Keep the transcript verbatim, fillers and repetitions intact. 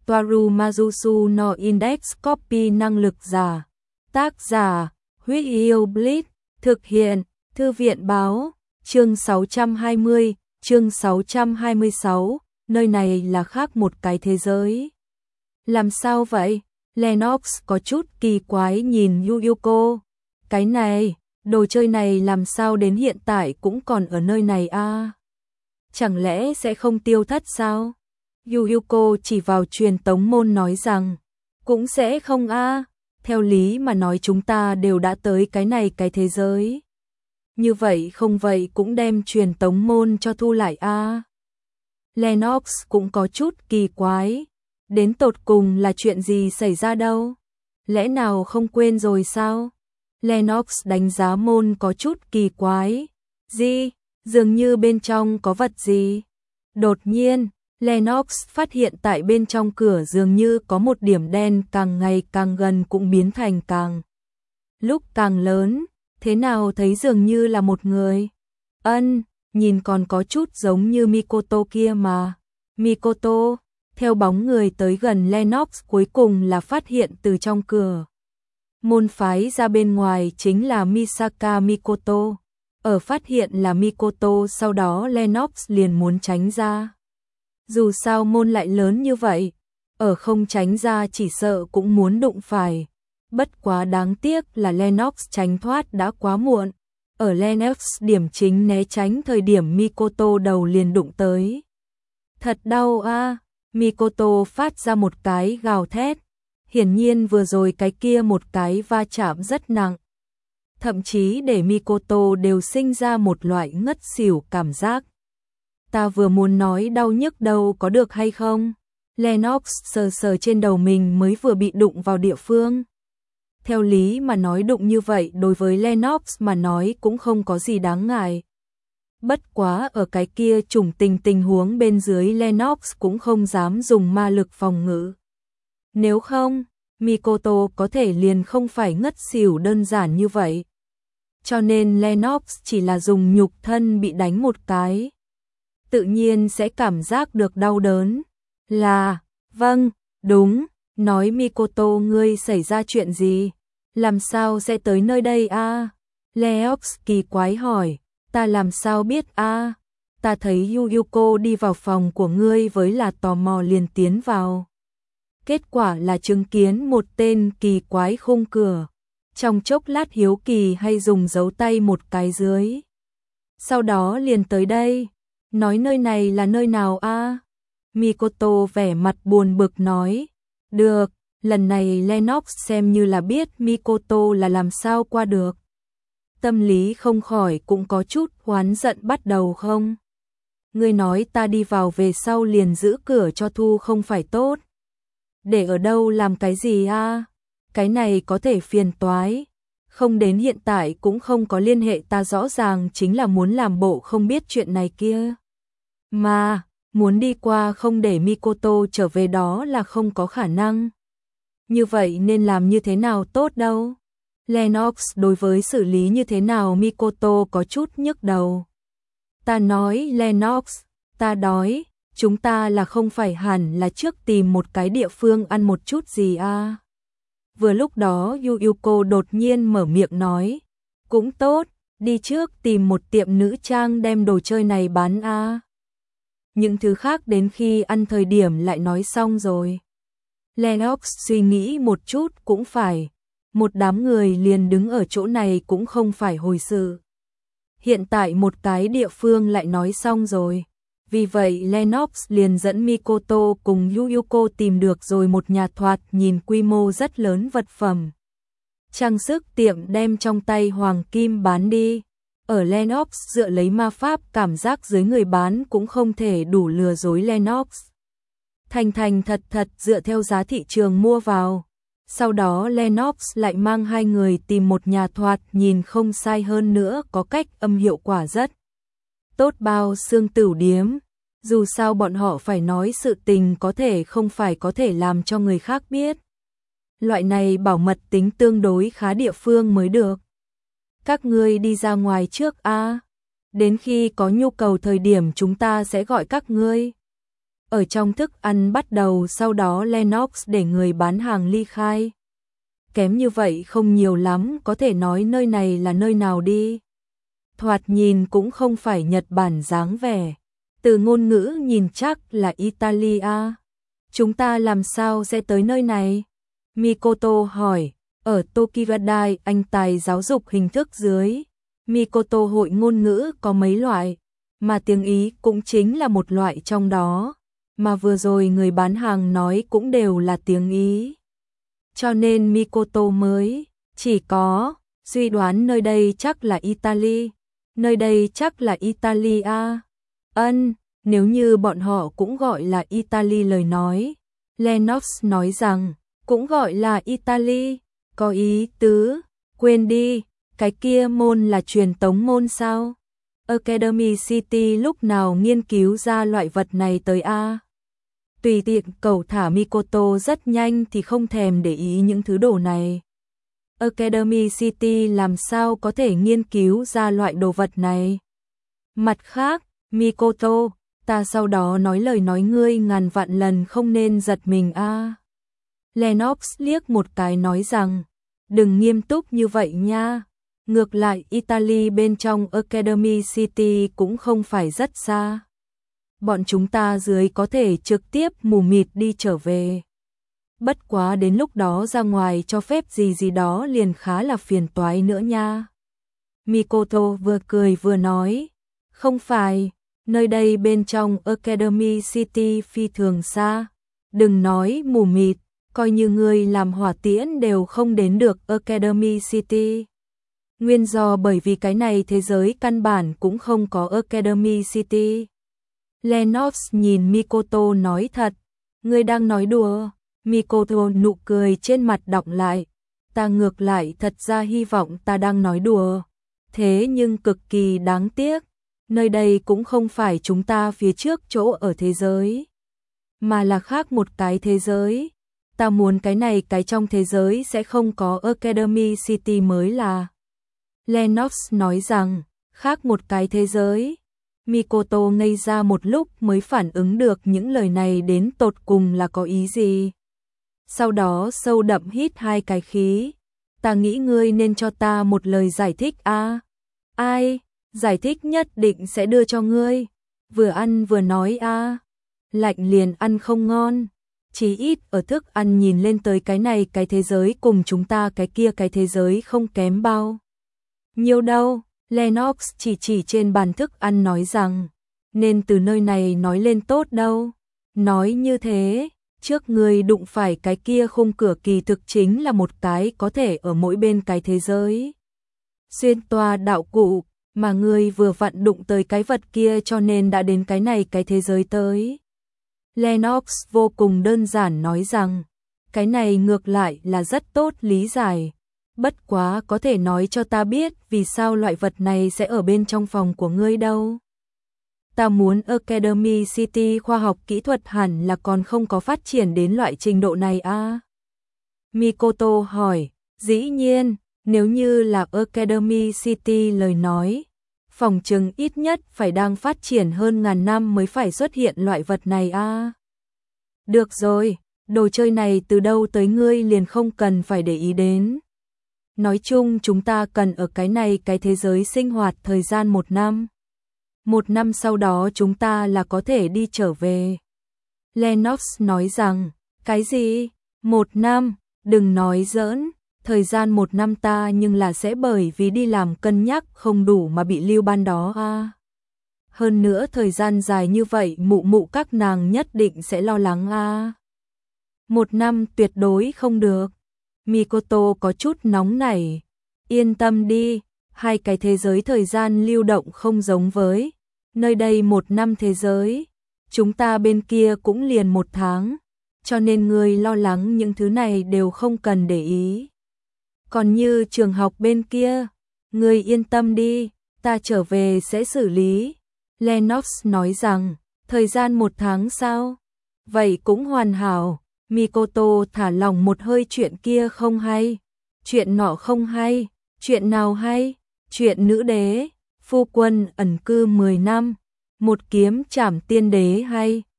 Toaru Majusu no Index Copy năng lực giả. Tác giả, Huyết Yêu Blitz, thực hiện, Thư viện báo, chương sáu trăm hai mươi, chương sáu trăm hai mươi sáu, nơi này là khác một cái thế giới. Làm sao vậy? Lennox có chút kỳ quái nhìn Yuyuko. Cái này, đồ chơi này làm sao đến hiện tại cũng còn ở nơi này a? À? Chẳng lẽ sẽ không tiêu thất sao? Yuyuko chỉ vào truyền tống môn nói rằng, cũng sẽ không a. À. Theo lý mà nói chúng ta đều đã tới cái này cái thế giới. Như vậy không vậy cũng đem truyền tống môn cho thu lại a. À. Lennox cũng có chút kỳ quái. Đến tột cùng là chuyện gì xảy ra đâu? Lẽ nào không quên rồi sao? Lennox đánh giá môn có chút kỳ quái. Gì? Dường như bên trong có vật gì? Đột nhiên, Lennox phát hiện tại bên trong cửa dường như có một điểm đen càng ngày càng gần cũng biến thành càng lúc càng lớn. Thế nào thấy dường như là một người? Ân, nhìn còn có chút giống như Mikoto kia mà. Mikoto, theo bóng người tới gần Lennox cuối cùng là phát hiện từ trong cửa. Môn phái ra bên ngoài chính là Misaka Mikoto. Ở phát hiện là Mikoto sau đó Lennox liền muốn tránh ra. Dù sao môn lại lớn như vậy, ở không tránh ra chỉ sợ cũng muốn đụng phải. Bất quá đáng tiếc là Lennox tránh thoát đã quá muộn. Ở Lennox điểm chính né tránh thời điểm Mikoto đầu liền đụng tới. Thật đau a, à. Mikoto phát ra một cái gào thét. Hiển nhiên vừa rồi cái kia một cái va chạm rất nặng. Thậm chí để Mikoto đều sinh ra một loại ngất xỉu cảm giác. Ta vừa muốn nói đau nhức đâu có được hay không? Lennox sờ sờ trên đầu mình mới vừa bị đụng vào địa phương. Theo lý mà nói đụng như vậy đối với Lennox mà nói cũng không có gì đáng ngại. Bất quá ở cái kia trùng tình tình huống bên dưới Lennox cũng không dám dùng ma lực phòng ngự. Nếu không, Mikoto có thể liền không phải ngất xỉu đơn giản như vậy. Cho nên Lennox chỉ là dùng nhục thân bị đánh một cái. Tự nhiên sẽ cảm giác được đau đớn. Là, vâng, đúng, nói Mikoto ngươi xảy ra chuyện gì? Làm sao sẽ tới nơi đây a? À? Lennox kỳ quái hỏi, ta làm sao biết a? À? Ta thấy Yuyuko đi vào phòng của ngươi với là tò mò liền tiến vào. Kết quả là chứng kiến một tên kỳ quái khung cửa. Trong chốc lát hiếu kỳ hay dùng dấu tay một cái dưới. Sau đó liền tới đây. Nói nơi này là nơi nào a? À? Mikoto vẻ mặt buồn bực nói. Được, lần này Lennox xem như là biết Mikoto là làm sao qua được. Tâm lý không khỏi cũng có chút oán giận bắt đầu không? Ngươi nói ta đi vào về sau liền giữ cửa cho thu không phải tốt. Để ở đâu làm cái gì a? À? Cái này có thể phiền toái. Không đến hiện tại cũng không có liên hệ ta rõ ràng chính là muốn làm bộ không biết chuyện này kia. Mà, muốn đi qua không để Mikoto trở về đó là không có khả năng. Như vậy nên làm như thế nào tốt đâu. Lennox đối với xử lý như thế nào Mikoto có chút nhức đầu. Ta nói Lennox, ta đói, chúng ta là không phải hẳn là trước tìm một cái địa phương ăn một chút gì à. Vừa lúc đó Yuyuko đột nhiên mở miệng nói, cũng tốt, đi trước tìm một tiệm nữ trang đem đồ chơi này bán a. À. Những thứ khác đến khi ăn thời điểm lại nói xong rồi. Lennox suy nghĩ một chút cũng phải, một đám người liền đứng ở chỗ này cũng không phải hồi sự. Hiện tại một cái địa phương lại nói xong rồi. Vì vậy Lennox liền dẫn Mikoto cùng Yuyuko tìm được rồi một nhà thoạt nhìn quy mô rất lớn vật phẩm. Trang sức tiệm đem trong tay hoàng kim bán đi. Ở Lennox dựa lấy ma pháp cảm giác dưới người bán cũng không thể đủ lừa dối Lennox. Thành thành thật thật dựa theo giá thị trường mua vào. Sau đó Lennox lại mang hai người tìm một nhà thoạt nhìn không sai hơn nữa có cách âm hiệu quả rất tốt bao xương tửu điếm. Dù sao bọn họ phải nói sự tình có thể không phải có thể làm cho người khác biết. Loại này bảo mật tính tương đối khá địa phương mới được. Các ngươi đi ra ngoài trước a. À? Đến khi có nhu cầu thời điểm chúng ta sẽ gọi các ngươi. ở trong thức ăn bắt đầu, sau đó Lennox để người bán hàng ly khai. Kém như vậy không nhiều lắm, có thể nói nơi này là nơi nào đi. Thoạt nhìn cũng không phải Nhật Bản dáng vẻ. Từ ngôn ngữ nhìn chắc là Italia. Chúng ta làm sao sẽ tới nơi này? Mikoto hỏi. Ở Tokiwadai, anh tài giáo dục hình thức dưới. Mikoto hội ngôn ngữ có mấy loại, mà tiếng Ý cũng chính là một loại trong đó. Mà vừa rồi người bán hàng nói cũng đều là tiếng Ý. Cho nên Mikoto mới chỉ có suy đoán nơi đây chắc là Italy. Nơi đây chắc là Italia. Ân, nếu như bọn họ cũng gọi là Italy lời nói. Lennox nói rằng, cũng gọi là Italy, có ý tứ, quên đi, cái kia môn là truyền tống môn sao? Academy City lúc nào nghiên cứu ra loại vật này tới a? Tùy tiện cẩu thả Mikoto rất nhanh thì không thèm để ý những thứ đồ này. Academy City làm sao có thể nghiên cứu ra loại đồ vật này? Mặt khác, Mikoto, ta sau đó nói lời nói ngươi ngàn vạn lần không nên giật mình a. Lennox liếc một cái nói rằng, đừng nghiêm túc như vậy nha. Ngược lại Italy bên trong Academy City cũng không phải rất xa. Bọn chúng ta dưới có thể trực tiếp mù mịt đi trở về. Bất quá đến lúc đó ra ngoài cho phép gì gì đó liền khá là phiền toái nữa nha. Mikoto vừa cười vừa nói, không phải, nơi đây bên trong Academy City phi thường xa. Đừng nói mù mịt, coi như người làm hỏa tiễn đều không đến được Academy City. Nguyên do bởi vì cái này thế giới căn bản cũng không có Academy City. Lennox nhìn Mikoto nói thật, ngươi đang nói đùa. Mikoto nụ cười trên mặt đọng lại, ta ngược lại thật ra hy vọng ta đang nói đùa. Thế nhưng cực kỳ đáng tiếc, nơi đây cũng không phải chúng ta phía trước chỗ ở thế giới, mà là khác một cái thế giới. Ta muốn cái này cái trong thế giới sẽ không có Academy City mới là. Lennox nói rằng, khác một cái thế giới. Mikoto ngây ra một lúc mới phản ứng được những lời này đến tột cùng là có ý gì. Sau đó sâu đậm hít hai cái khí. Ta nghĩ ngươi nên cho ta một lời giải thích a. À? Ai? Giải thích nhất định sẽ đưa cho ngươi. Vừa ăn vừa nói a. À? Lạnh liền ăn không ngon. Chí ít ở thức ăn nhìn lên tới cái này cái thế giới cùng chúng ta cái kia cái thế giới không kém bao nhiều đâu. Lennox chỉ chỉ trên bàn thức ăn nói rằng, nên từ nơi này nói lên tốt đâu. Nói như thế, trước người đụng phải cái kia khung cửa kỳ thực chính là một cái có thể ở mỗi bên cái thế giới. Xuyên toa đạo cụ, mà người vừa vặn đụng tới cái vật kia cho nên đã đến cái này cái thế giới tới. Lennox vô cùng đơn giản nói rằng, cái này ngược lại là rất tốt lý giải. Bất quá có thể nói cho ta biết vì sao loại vật này sẽ ở bên trong phòng của ngươi đâu. Ta muốn Academy City khoa học kỹ thuật hẳn là còn không có phát triển đến loại trình độ này a. À? Mikoto hỏi, dĩ nhiên, nếu như là Academy City lời nói, phòng chừng ít nhất phải đang phát triển hơn ngàn năm mới phải xuất hiện loại vật này a. À? Được rồi, đồ chơi này từ đâu tới ngươi liền không cần phải để ý đến. Nói chung chúng ta cần ở cái này cái thế giới sinh hoạt thời gian một năm. Một năm sau đó chúng ta là có thể đi trở về. Lennox nói rằng, cái gì? Một năm? Đừng nói giỡn, thời gian một năm ta nhưng là sẽ bởi vì đi làm cân nhắc không đủ mà bị lưu ban đó a. À? Hơn nữa thời gian dài như vậy mụ mụ các nàng nhất định sẽ lo lắng a. À? Một năm tuyệt đối không được. Mikoto có chút nóng nảy. Yên tâm đi, hai cái thế giới thời gian lưu động không giống với. Nơi đây một năm thế giới, chúng ta bên kia cũng liền một tháng, cho nên người lo lắng những thứ này đều không cần để ý. Còn như trường học bên kia, người yên tâm đi, ta trở về sẽ xử lý. Lennox nói rằng, thời gian một tháng sao? Vậy cũng hoàn hảo. Mikoto thả lòng một hơi, chuyện kia không hay, chuyện nọ không hay, chuyện nào hay, chuyện nữ đế, phu quân ẩn cư mười năm, một kiếm trảm tiên đế hay.